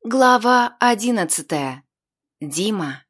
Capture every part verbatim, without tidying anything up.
Глава одиннадцатая. Дима.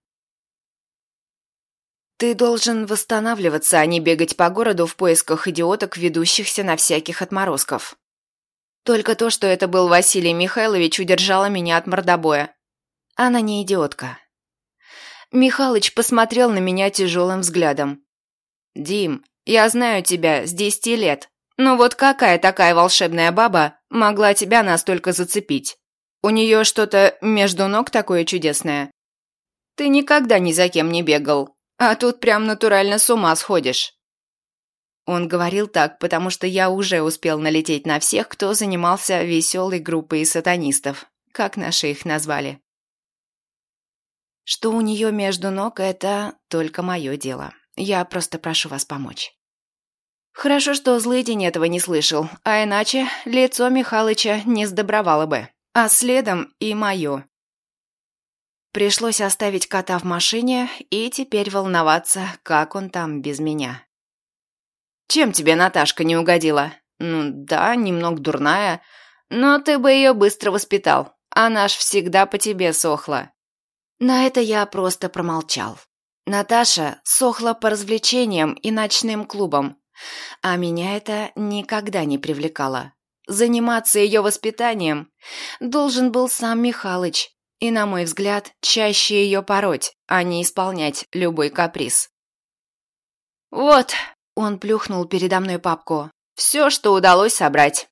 Ты должен восстанавливаться, а не бегать по городу в поисках идиоток, ведущихся на всяких отморозков. Только то, что это был Василий Михайлович, удержало меня от мордобоя. Она не идиотка. Михалыч посмотрел на меня тяжелым взглядом. «Дим, я знаю тебя с десяти лет, но вот какая такая волшебная баба могла тебя настолько зацепить? У нее что-то между ног такое чудесное. Ты никогда ни за кем не бегал, а тут прям натурально с ума сходишь». Он говорил так, потому что я уже успел налететь на всех, кто занимался веселой группой сатанистов, как наши их назвали. Что у нее между ног, это только мое дело. Я просто прошу вас помочь. Хорошо, что злыдень этого не слышал, а иначе лицо Михалыча не сдобровало бы. А следом и мое. Пришлось оставить кота в машине и теперь волноваться, как он там без меня. «Чем тебе Наташка не угодила?» «Ну да, немного дурная, но ты бы ее быстро воспитал. Она ж всегда по тебе сохла». На это я просто промолчал. Наташа сохла по развлечениям и ночным клубам, а меня это никогда не привлекало. Заниматься ее воспитанием должен был сам Михалыч, и, на мой взгляд, чаще ее пороть, а не исполнять любой каприз. «Вот», — он плюхнул передо мной папку, — «все, что удалось собрать».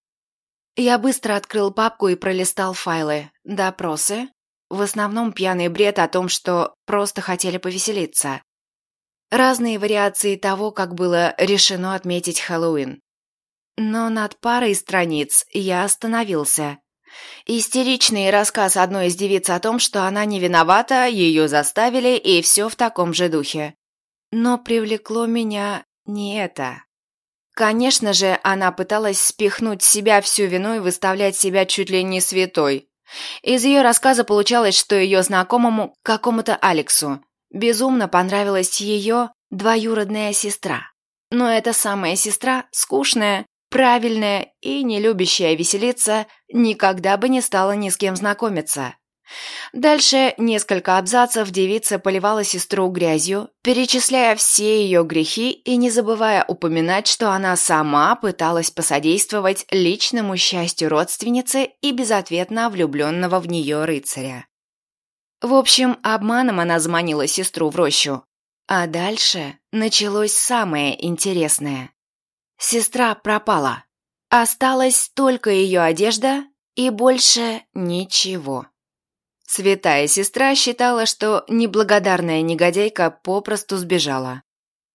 Я быстро открыл папку и пролистал файлы. Допросы. В основном пьяный бред о том, что просто хотели повеселиться. Разные вариации того, как было решено отметить Хэллоуин. Но над парой страниц я остановился. Истеричный рассказ одной из девиц о том, что она не виновата, ее заставили, и все в таком же духе. Но привлекло меня не это. Конечно же, она пыталась спихнуть с себя всю вину и выставлять себя чуть ли не святой. Из ее рассказа получалось, что ее знакомому, какому-то Алексу, безумно понравилась ее двоюродная сестра. Но эта самая сестра, скучная, правильная и не любящая веселиться, никогда бы не стала ни с кем знакомиться. Дальше несколько абзацев девица поливала сестру грязью, перечисляя все ее грехи и не забывая упоминать, что она сама пыталась посодействовать личному счастью родственницы и безответно влюбленного в нее рыцаря. В общем, обманом она заманила сестру в рощу. А дальше началось самое интересное. Сестра пропала. Осталась только ее одежда и больше ничего. Святая сестра считала, что неблагодарная негодяйка попросту сбежала.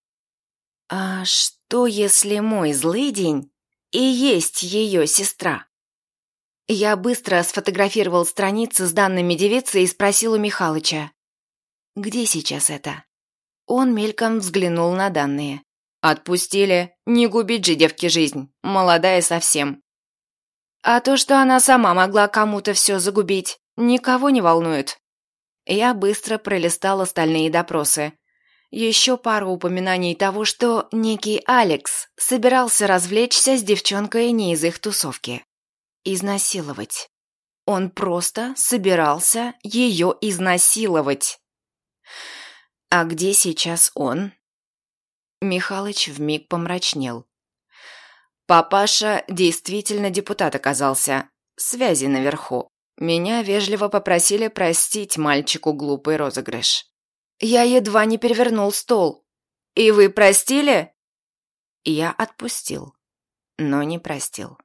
А что, если мой злыдень и есть ее сестра? Я быстро сфотографировал страницы с данными девицы и спросил у Михалыча. Где сейчас это? Он мельком взглянул на данные. Отпустили. Не губить же девке жизнь. Молодая совсем. А то, что она сама могла кому-то все загубить, никого не волнует. Я быстро пролистал остальные допросы. Еще пару упоминаний того, что некий Алекс собирался развлечься с девчонкой не из их тусовки. Изнасиловать. Он просто собирался ее изнасиловать. А где сейчас он? Михалыч вмиг помрачнел. Папаша действительно депутат оказался. Связи наверху. Меня вежливо попросили простить мальчику глупый розыгрыш. Я едва не перевернул стол. «И вы простили?» Я отпустил, но не простил.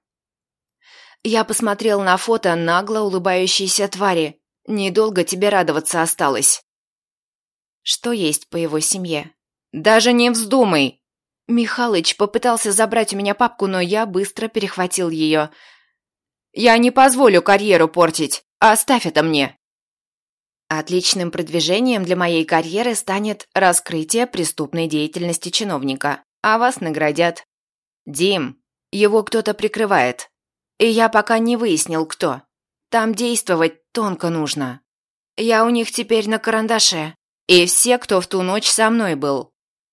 Я посмотрел на фото нагло улыбающейся твари. Недолго тебе радоваться осталось. Что есть по его семье? Даже не вздумай! Михалыч попытался забрать у меня папку, но я быстро перехватил ее. «Я не позволю карьеру портить. Оставь это мне». Отличным продвижением для моей карьеры станет раскрытие преступной деятельности чиновника, а вас наградят. Дим, его кто-то прикрывает. И я пока не выяснил, кто. Там действовать тонко нужно. Я у них теперь на карандаше. И все, кто в ту ночь со мной был.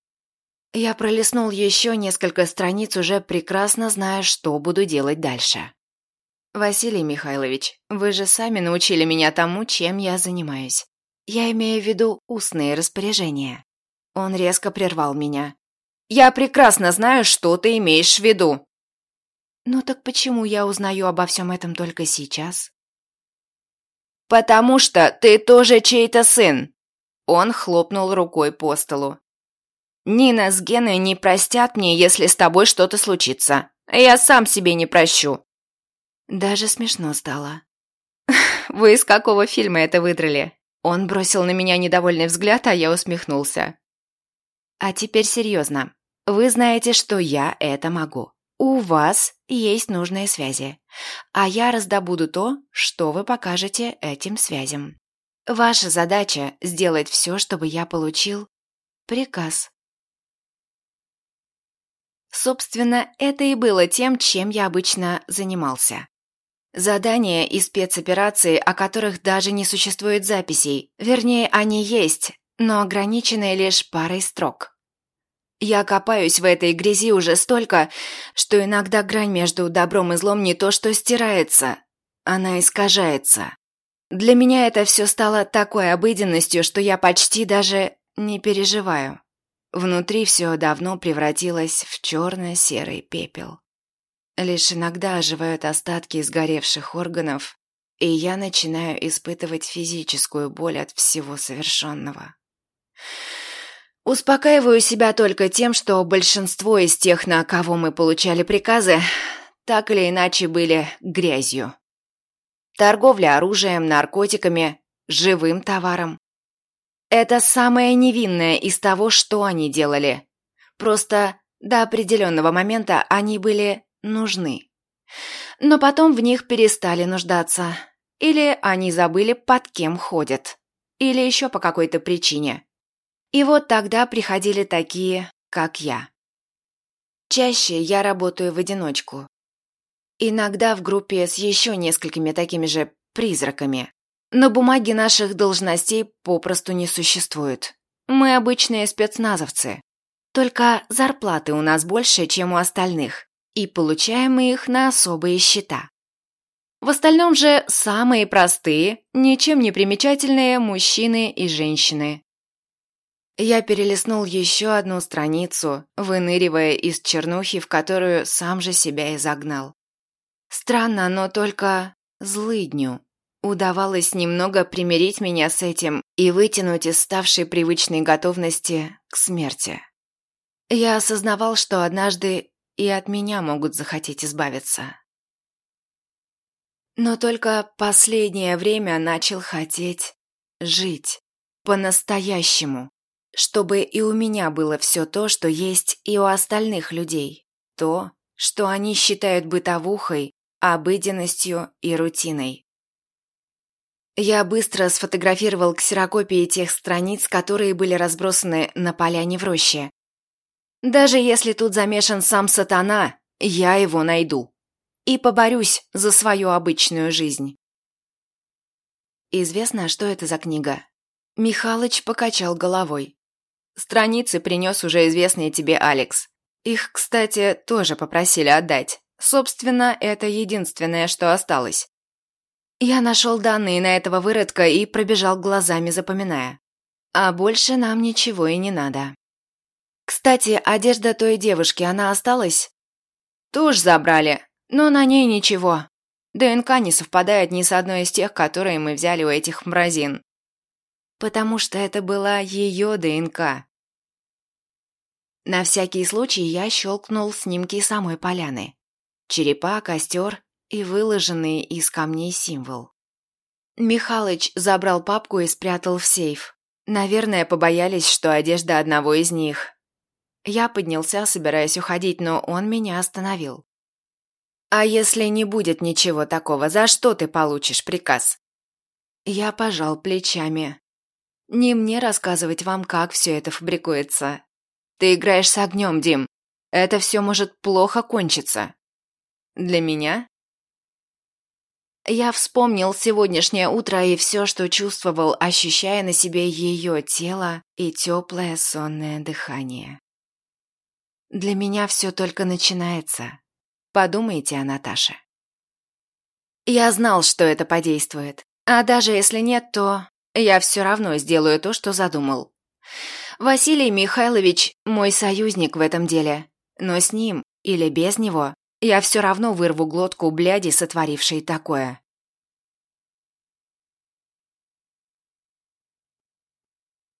Я пролистнул еще несколько страниц, уже прекрасно зная, что буду делать дальше. Василий Михайлович, вы же сами научили меня тому, чем я занимаюсь. Я имею в виду устные распоряжения. Он резко прервал меня. Я прекрасно знаю, что ты имеешь в виду. Ну так почему я узнаю обо всем этом только сейчас? Потому что ты тоже чей-то сын. Он хлопнул рукой по столу. Нина с Геной не простят мне, если с тобой что-то случится. Я сам себе не прощу. Даже смешно стало. Вы из какого фильма это выдрали? Он бросил на меня недовольный взгляд, а я усмехнулся. А теперь серьезно. Вы знаете, что я это могу. У вас есть нужные связи. А я раздобуду то, что вы покажете этим связям. Ваша задача – сделать все, чтобы я получил приказ. Собственно, это и было тем, чем я обычно занимался. Задания и спецоперации, о которых даже не существует записей, вернее, они есть, но ограничены лишь парой строк. Я копаюсь в этой грязи уже столько, что иногда грань между добром и злом не то что стирается, она искажается. Для меня это все стало такой обыденностью, что я почти даже не переживаю. Внутри все давно превратилось в черно-серый пепел. Лишь иногда оживают остатки сгоревших органов, и я начинаю испытывать физическую боль от всего совершенного. Успокаиваю себя только тем, что большинство из тех, на кого мы получали приказы, так или иначе были грязью. Торговля оружием, наркотиками, живым товаром. Это самое невинное из того, что они делали. Просто до определенного момента они были нужны. Но потом в них перестали нуждаться. Или они забыли, под кем ходят. Или еще по какой-то причине. И вот тогда приходили такие, как я. Чаще я работаю в одиночку. Иногда в группе с еще несколькими такими же призраками. На бумаге наших должностей попросту не существует. Мы обычные спецназовцы. Только зарплаты у нас больше, чем у остальных. И получаем мы их на особые счета. В остальном же самые простые, ничем не примечательные мужчины и женщины. Я перелистнул еще одну страницу, выныривая из чернухи, в которую сам же себя и загнал. Странно, но только злыдню удавалось немного примирить меня с этим и вытянуть из ставшей привычной готовности к смерти. Я осознавал, что однажды и от меня могут захотеть избавиться. Но только последнее время начал хотеть жить по-настоящему, чтобы и у меня было все то, что есть и у остальных людей, то, что они считают бытовухой, обыденностью и рутиной. Я быстро сфотографировал ксерокопии тех страниц, которые были разбросаны на поляне в роще. Даже если тут замешан сам сатана, я его найду. И поборюсь за свою обычную жизнь. Известно, что это за книга? Михалыч покачал головой. Страницы принес уже известный тебе Алекс. Их, кстати, тоже попросили отдать. Собственно, это единственное, что осталось. Я нашел данные на этого выродка и пробежал глазами, запоминая. А больше нам ничего и не надо. Кстати, одежда той девушки, она осталась? Тушь забрали, но на ней ничего. ДНК не совпадает ни с одной из тех, которые мы взяли у этих мразин. Потому что это была ее ДНК. На всякий случай я щелкнул снимки самой поляны. Черепа, костер и выложенный из камней символ. Михалыч забрал папку и спрятал в сейф. Наверное, побоялись, что одежда одного из них. Я поднялся, собираясь уходить, но он меня остановил. «А если не будет ничего такого, за что ты получишь приказ?» Я пожал плечами. «Не мне рассказывать вам, как все это фабрикуется. Ты играешь с огнем, Дим. Это все может плохо кончиться». «Для меня?» Я вспомнил сегодняшнее утро и все, что чувствовал, ощущая на себе ее тело и теплое сонное дыхание. Для меня все только начинается. Подумайте о Наташе. Я знал, что это подействует. А даже если нет, то я все равно сделаю то, что задумал. Василий Михайлович – мой союзник в этом деле. Но с ним или без него я все равно вырву глотку бляди, сотворившей такое.